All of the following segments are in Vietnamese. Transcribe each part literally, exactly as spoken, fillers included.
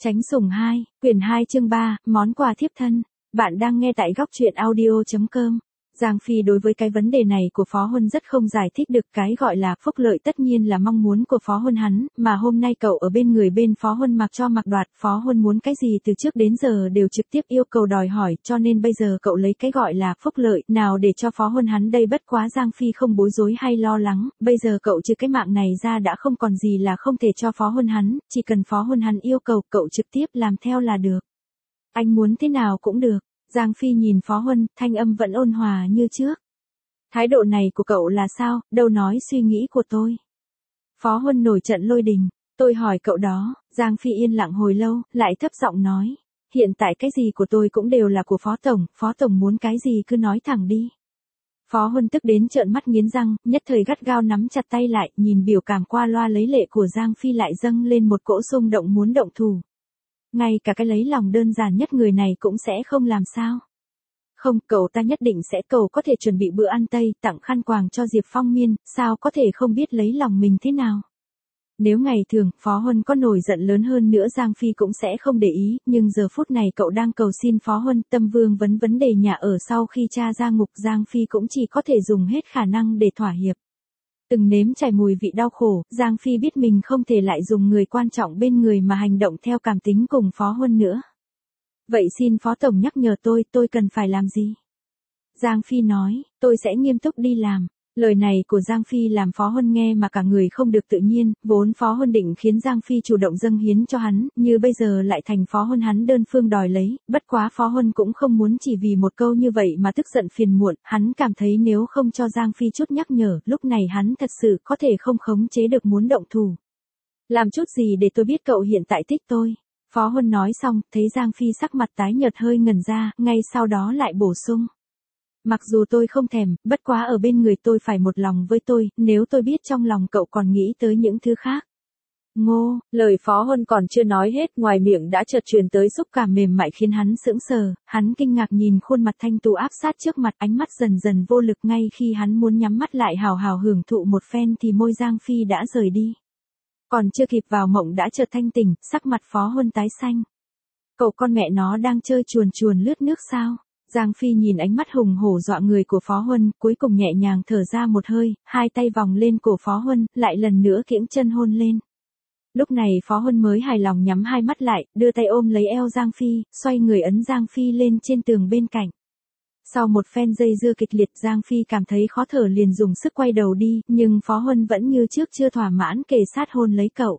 Tránh sủng hai, quyển hai chương ba, món quà thiếp thân. Bạn đang nghe tại góc truyện audio chấm com. Giang Phi đối với cái vấn đề này của Phó Huân rất không giải thích được, cái gọi là phúc lợi tất nhiên là mong muốn của Phó Huân hắn, mà hôm nay cậu ở bên người bên Phó Huân mặc cho mặc đoạt, Phó Huân muốn cái gì từ trước đến giờ đều trực tiếp yêu cầu đòi hỏi, cho nên bây giờ cậu lấy cái gọi là phúc lợi nào để cho Phó Huân hắn đây. Bất quá Giang Phi không bối rối hay lo lắng, bây giờ cậu trừ cái mạng này ra đã không còn gì là không thể cho Phó Huân hắn, chỉ cần Phó Huân hắn yêu cầu cậu trực tiếp làm theo là được. Anh muốn thế nào cũng được. Giang Phi nhìn Phó Huân, thanh âm vẫn ôn hòa như trước. Thái độ này của cậu là sao, đâu nói suy nghĩ của tôi. Phó Huân nổi trận lôi đình, tôi hỏi cậu đó. Giang Phi yên lặng hồi lâu, lại thấp giọng nói. Hiện tại cái gì của tôi cũng đều là của Phó Tổng, Phó Tổng muốn cái gì cứ nói thẳng đi. Phó Huân tức đến trợn mắt nghiến răng, nhất thời gắt gao nắm chặt tay lại, nhìn biểu cảm qua loa lấy lệ của Giang Phi lại dâng lên một cỗ xung động muốn động thủ. Ngay cả cái lấy lòng đơn giản nhất người này cũng sẽ không làm sao. Không, cậu ta nhất định sẽ, cậu có thể chuẩn bị bữa ăn Tây, tặng khăn quàng cho Diệp Phong Miên, sao có thể không biết lấy lòng mình thế nào. Nếu ngày thường, Phó Huân có nổi giận lớn hơn nữa Giang Phi cũng sẽ không để ý, nhưng giờ phút này cậu đang cầu xin Phó Huân, Tâm Vương vấn vấn đề nhà ở sau khi cha ra ngục, Giang Phi cũng chỉ có thể dùng hết khả năng để thỏa hiệp. Từng nếm trải mùi vị đau khổ, Giang Phi biết mình không thể lại dùng người quan trọng bên người mà hành động theo cảm tính cùng Phó Huân nữa. Vậy xin Phó Tổng nhắc nhở tôi, tôi cần phải làm gì? Giang Phi nói, tôi sẽ nghiêm túc đi làm. Lời này của Giang Phi làm Phó Huân nghe mà cả người không được tự nhiên, vốn Phó Huân định khiến Giang Phi chủ động dâng hiến cho hắn, như bây giờ lại thành Phó Huân hắn đơn phương đòi lấy, bất quá Phó Huân cũng không muốn chỉ vì một câu như vậy mà tức giận phiền muộn, hắn cảm thấy nếu không cho Giang Phi chút nhắc nhở, lúc này hắn thật sự có thể không khống chế được muốn động thủ. Làm chút gì để tôi biết cậu hiện tại thích tôi? Phó Huân nói xong, thấy Giang Phi sắc mặt tái nhợt hơi ngẩn ra, ngay sau đó lại bổ sung. Mặc dù tôi không thèm, bất quá ở bên người tôi phải một lòng với tôi, nếu tôi biết trong lòng cậu còn nghĩ tới những thứ khác. Ngô, lời Phó Huân còn chưa nói hết, ngoài miệng đã chợt truyền tới xúc cảm mềm mại khiến hắn sững sờ, hắn kinh ngạc nhìn khuôn mặt thanh tú áp sát trước mặt, ánh mắt dần dần vô lực, ngay khi hắn muốn nhắm mắt lại hào hào hưởng thụ một phen thì môi Giang Phi đã rời đi. Còn chưa kịp vào mộng đã chợt thanh tỉnh, sắc mặt Phó Huân tái xanh. Cậu con mẹ nó đang chơi chuồn chuồn lướt nước sao? Giang Phi nhìn ánh mắt hùng hổ dọa người của Phó Huân, cuối cùng nhẹ nhàng thở ra một hơi, hai tay vòng lên cổ Phó Huân, lại lần nữa kiễng chân hôn lên. Lúc này Phó Huân mới hài lòng nhắm hai mắt lại, đưa tay ôm lấy eo Giang Phi, xoay người ấn Giang Phi lên trên tường bên cạnh. Sau một phen dây dưa kịch liệt, Giang Phi cảm thấy khó thở liền dùng sức quay đầu đi, nhưng Phó Huân vẫn như trước chưa thỏa mãn kề sát hôn lấy cậu.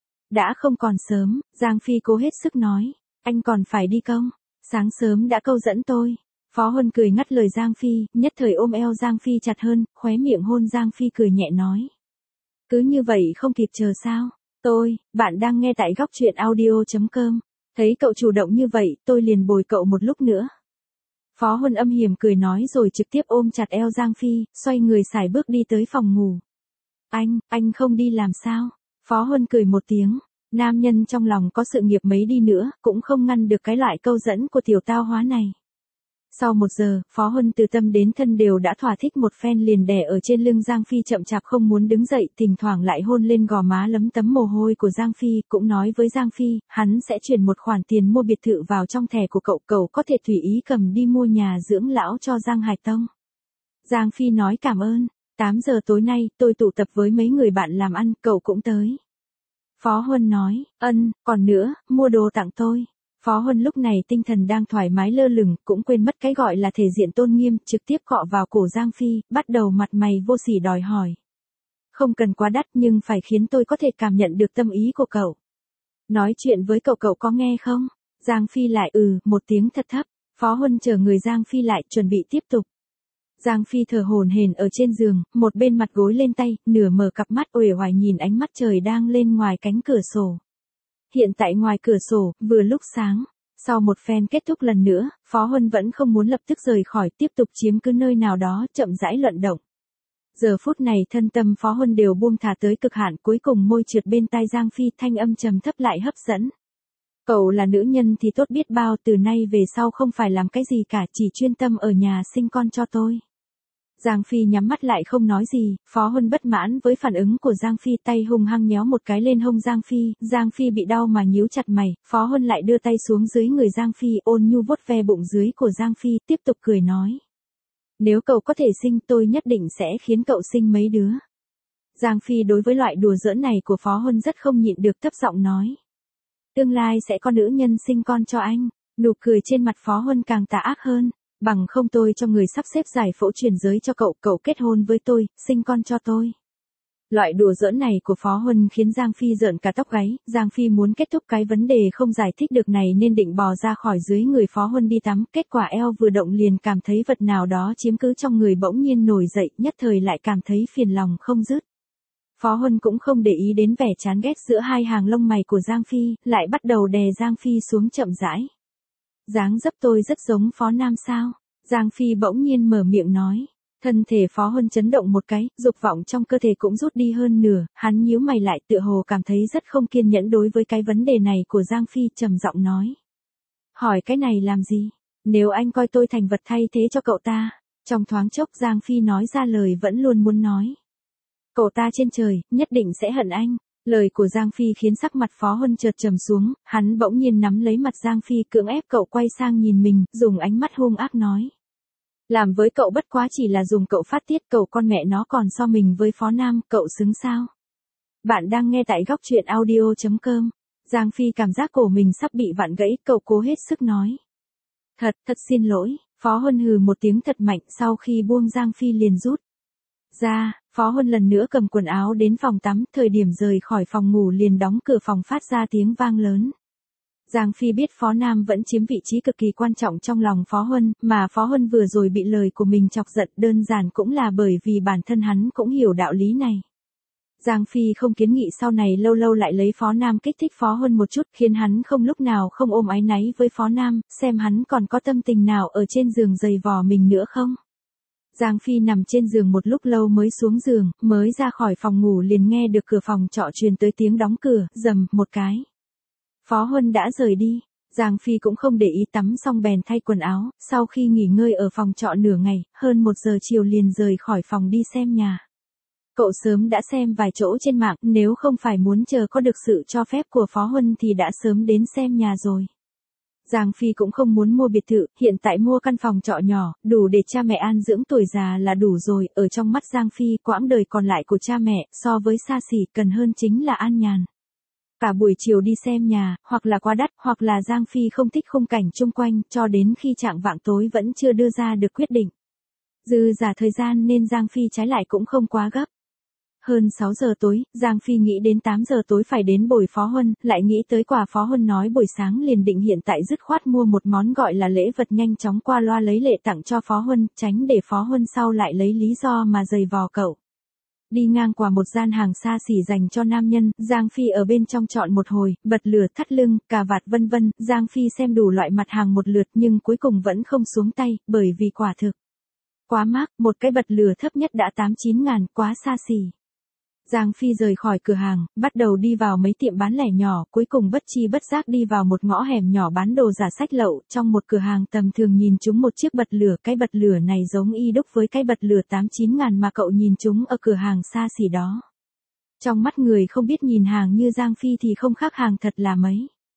Đã không còn sớm, Giang Phi cố hết sức nói, anh còn phải đi không? Sáng sớm đã câu dẫn tôi. Phó Huân cười ngắt lời Giang Phi, nhất thời ôm eo Giang Phi chặt hơn, khóe miệng hôn Giang Phi cười nhẹ nói. Cứ như vậy không kịp chờ sao? Tôi, bạn đang nghe tại góc truyện audio chấm com. Thấy cậu chủ động như vậy, tôi liền bồi cậu một lúc nữa. Phó Huân âm hiểm cười nói rồi trực tiếp ôm chặt eo Giang Phi, xoay người sải bước đi tới phòng ngủ. Anh, anh không đi làm sao? Phó Huân cười một tiếng. Nam nhân trong lòng có sự nghiệp mấy đi nữa, cũng không ngăn được cái loại câu dẫn của tiểu tao hóa này. Sau một giờ, Phó Huân từ tâm đến thân đều đã thỏa thích một phen liền đè ở trên lưng Giang Phi chậm chạp không muốn đứng dậy, thỉnh thoảng lại hôn lên gò má lấm tấm mồ hôi của Giang Phi, cũng nói với Giang Phi, hắn sẽ chuyển một khoản tiền mua biệt thự vào trong thẻ của cậu, cậu có thể tùy ý cầm đi mua nhà dưỡng lão cho Giang Hải Tông. Giang Phi nói cảm ơn, tám giờ tối nay, tôi tụ tập với mấy người bạn làm ăn, cậu cũng tới. Phó Huân nói, ân, còn nữa, mua đồ tặng tôi. Phó Huân lúc này tinh thần đang thoải mái lơ lửng, cũng quên mất cái gọi là thể diện tôn nghiêm, trực tiếp cọ vào cổ Giang Phi, bắt đầu mặt mày vô sỉ đòi hỏi. Không cần quá đắt nhưng phải khiến tôi có thể cảm nhận được tâm ý của cậu. Nói chuyện với cậu cậu có nghe không? Giang Phi lại ừ, một tiếng thật thấp. Phó Huân chờ người Giang Phi lại, chuẩn bị tiếp tục. Giang Phi thở hổn hển ở trên giường, một bên mặt gối lên tay, nửa mở cặp mắt uể oải nhìn ánh mắt trời đang lên ngoài cánh cửa sổ. Hiện tại ngoài cửa sổ, vừa lúc sáng. Sau một phen kết thúc lần nữa, Phó Huân vẫn không muốn lập tức rời khỏi, tiếp tục chiếm cứ nơi nào đó, chậm rãi luận động. Giờ phút này thân tâm Phó Huân đều buông thả tới cực hạn, cuối cùng môi trượt bên tai Giang Phi, thanh âm trầm thấp lại hấp dẫn. Cậu là nữ nhân thì tốt biết bao, từ nay về sau không phải làm cái gì cả, chỉ chuyên tâm ở nhà sinh con cho tôi. Giang Phi nhắm mắt lại không nói gì, Phó Huân bất mãn với phản ứng của Giang Phi, tay hung hăng nhéo một cái lên hông Giang Phi, Giang Phi bị đau mà nhíu chặt mày, Phó Huân lại đưa tay xuống dưới người Giang Phi, ôn nhu vuốt ve bụng dưới của Giang Phi, tiếp tục cười nói. Nếu cậu có thể sinh tôi nhất định sẽ khiến cậu sinh mấy đứa. Giang Phi đối với loại đùa giỡn này của Phó Huân rất không nhịn được, thấp giọng nói. Tương lai sẽ có nữ nhân sinh con cho anh, nụ cười trên mặt Phó Huân càng tà ác hơn. Bằng không tôi cho người sắp xếp giải phẫu chuyển giới cho cậu, cậu kết hôn với tôi, sinh con cho tôi. Loại đùa giỡn này của Phó Huân khiến Giang Phi rợn cả tóc gáy, Giang Phi muốn kết thúc cái vấn đề không giải thích được này nên định bò ra khỏi dưới người Phó Huân đi tắm, kết quả eo vừa động liền cảm thấy vật nào đó chiếm cứ trong người bỗng nhiên nổi dậy, nhất thời lại cảm thấy phiền lòng không dứt. Phó Huân cũng không để ý đến vẻ chán ghét giữa hai hàng lông mày của Giang Phi, lại bắt đầu đè Giang Phi xuống chậm rãi. Dáng dấp tôi rất giống Phó Nam sao? Giang Phi bỗng nhiên mở miệng nói. Thân thể Phó Huân chấn động một cái, dục vọng trong cơ thể cũng rút đi hơn nửa, hắn nhíu mày lại tựa hồ cảm thấy rất không kiên nhẫn đối với cái vấn đề này của Giang Phi, trầm giọng nói. Hỏi cái này làm gì? Nếu anh coi tôi thành vật thay thế cho cậu ta. Trong thoáng chốc Giang Phi nói ra lời vẫn luôn muốn nói. Cậu ta trên trời, nhất định sẽ hận anh. Lời của Giang Phi khiến sắc mặt Phó Huân chợt trầm xuống, hắn bỗng nhiên nắm lấy mặt Giang Phi cưỡng ép cậu quay sang nhìn mình, dùng ánh mắt hung ác nói. Làm với cậu bất quá chỉ là dùng cậu phát tiết, cậu con mẹ nó còn so mình với Phó Nam, cậu xứng sao? Bạn đang nghe tại góc truyện audio chấm com. Giang Phi cảm giác cổ mình sắp bị vặn gãy, cậu cố hết sức nói. Thật, thật xin lỗi, Phó Huân hừ một tiếng thật mạnh, sau khi buông Giang Phi liền rút ra, Phó Huân lần nữa cầm quần áo đến phòng tắm, thời điểm rời khỏi phòng ngủ liền đóng cửa phòng phát ra tiếng vang lớn. Giang Phi biết Phó Nam vẫn chiếm vị trí cực kỳ quan trọng trong lòng Phó Huân, mà Phó Huân vừa rồi bị lời của mình chọc giận đơn giản cũng là bởi vì bản thân hắn cũng hiểu đạo lý này. Giang Phi không kiến nghị sau này lâu lâu lại lấy Phó Nam kích thích Phó Huân một chút, khiến hắn không lúc nào không ôm áy náy với Phó Nam, xem hắn còn có tâm tình nào ở trên giường giày vò mình nữa không. Giang Phi nằm trên giường một lúc lâu mới xuống giường, mới ra khỏi phòng ngủ liền nghe được cửa phòng trọ truyền tới tiếng đóng cửa, rầm một cái. Phó Huân đã rời đi, Giang Phi cũng không để ý, tắm xong bèn thay quần áo, sau khi nghỉ ngơi ở phòng trọ nửa ngày, hơn một giờ chiều liền rời khỏi phòng đi xem nhà. Cậu sớm đã xem vài chỗ trên mạng, nếu không phải muốn chờ có được sự cho phép của Phó Huân thì đã sớm đến xem nhà rồi. Giang Phi cũng không muốn mua biệt thự, hiện tại mua căn phòng trọ nhỏ, đủ để cha mẹ an dưỡng tuổi già là đủ rồi, ở trong mắt Giang Phi, quãng đời còn lại của cha mẹ, so với xa xỉ, cần hơn chính là an nhàn. Cả buổi chiều đi xem nhà, hoặc là quá đắt, hoặc là Giang Phi không thích khung cảnh chung quanh, cho đến khi chạng vạng tối vẫn chưa đưa ra được quyết định. Dư dả thời gian nên Giang Phi trái lại cũng không quá gấp. Hơn sáu giờ tối, Giang Phi nghĩ đến tám giờ tối phải đến bồi Phó Huân, lại nghĩ tới quà Phó Huân nói buổi sáng liền định hiện tại dứt khoát mua một món gọi là lễ vật nhanh chóng qua loa lấy lệ tặng cho Phó Huân, tránh để Phó Huân sau lại lấy lý do mà giày vò cậu. Đi ngang qua một gian hàng xa xỉ dành cho nam nhân, Giang Phi ở bên trong chọn một hồi, bật lửa, thắt lưng, cà vạt vân vân, Giang Phi xem đủ loại mặt hàng một lượt nhưng cuối cùng vẫn không xuống tay, bởi vì quả thực quá mắc, một cái bật lửa thấp nhất đã tám chín ngàn, quá xa xỉ. Giang Phi rời khỏi cửa hàng, bắt đầu đi vào mấy tiệm bán lẻ nhỏ, cuối cùng bất chi bất giác đi vào một ngõ hẻm nhỏ bán đồ giả sách lậu, trong một cửa hàng tầm thường nhìn chúng một chiếc bật lửa, cái bật lửa này giống y đúc với cái bật lửa tám chín ngàn mà cậu nhìn chúng ở cửa hàng xa xỉ đó. Trong mắt người không biết nhìn hàng như Giang Phi thì không khác hàng thật là mấy.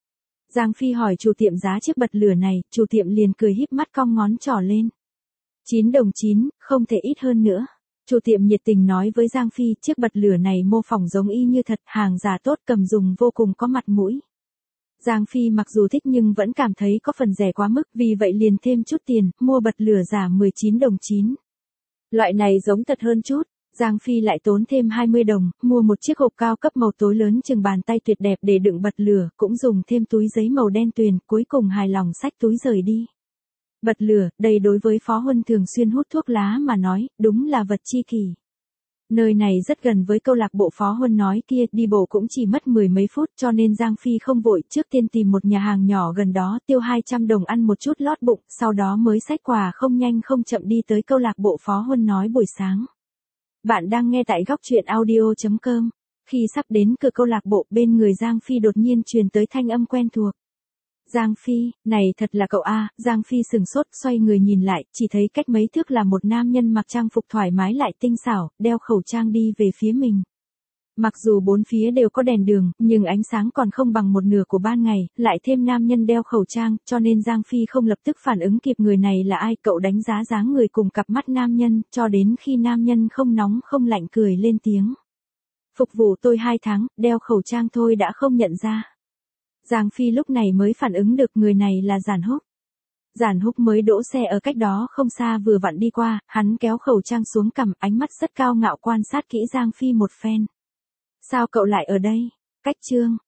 Giang Phi hỏi chủ tiệm giá chiếc bật lửa này, chủ tiệm liền cười híp mắt cong ngón trỏ lên. chín đồng chín, không thể ít hơn nữa. Chủ tiệm nhiệt tình nói với Giang Phi, chiếc bật lửa này mô phỏng giống y như thật, hàng giả tốt, cầm dùng vô cùng có mặt mũi. Giang Phi mặc dù thích nhưng vẫn cảm thấy có phần rẻ quá mức, vì vậy liền thêm chút tiền, mua bật lửa giả mười chín đồng chín. Loại này giống thật hơn chút, Giang Phi lại tốn thêm hai mươi đồng, mua một chiếc hộp cao cấp màu tối lớn chừng bàn tay tuyệt đẹp để đựng bật lửa, cũng dùng thêm túi giấy màu đen tuyền, cuối cùng hài lòng xách túi rời đi. Bật lửa, đây đối với Phó Huân thường xuyên hút thuốc lá mà nói, đúng là vật chi kỷ. Nơi này rất gần với câu lạc bộ Phó Huân nói kia, đi bộ cũng chỉ mất mười mấy phút, cho nên Giang Phi không vội, trước tiên tìm một nhà hàng nhỏ gần đó, tiêu hai trăm đồng ăn một chút lót bụng, sau đó mới xách quà không nhanh không chậm đi tới câu lạc bộ Phó Huân nói buổi sáng. Bạn đang nghe tại góc truyện audio chấm com. Khi sắp đến cửa câu lạc bộ, bên người Giang Phi đột nhiên truyền tới thanh âm quen thuộc. Giang Phi, này thật là cậu a, Giang Phi sừng sốt, xoay người nhìn lại, chỉ thấy cách mấy thước là một nam nhân mặc trang phục thoải mái lại tinh xảo, đeo khẩu trang đi về phía mình. Mặc dù bốn phía đều có đèn đường, nhưng ánh sáng còn không bằng một nửa của ban ngày, lại thêm nam nhân đeo khẩu trang, cho nên Giang Phi không lập tức phản ứng kịp người này là ai. Cậu đánh giá dáng người cùng cặp mắt nam nhân, cho đến khi nam nhân không nóng không lạnh cười lên tiếng. Phục vụ tôi hai tháng, đeo khẩu trang thôi đã không nhận ra. Giang Phi lúc này mới phản ứng được người này là Giản Húc. Giản Húc mới đỗ xe ở cách đó không xa vừa vặn đi qua, hắn kéo khẩu trang xuống cằm, ánh mắt rất cao ngạo quan sát kỹ Giang Phi một phen. Sao cậu lại ở đây? Cách Trương,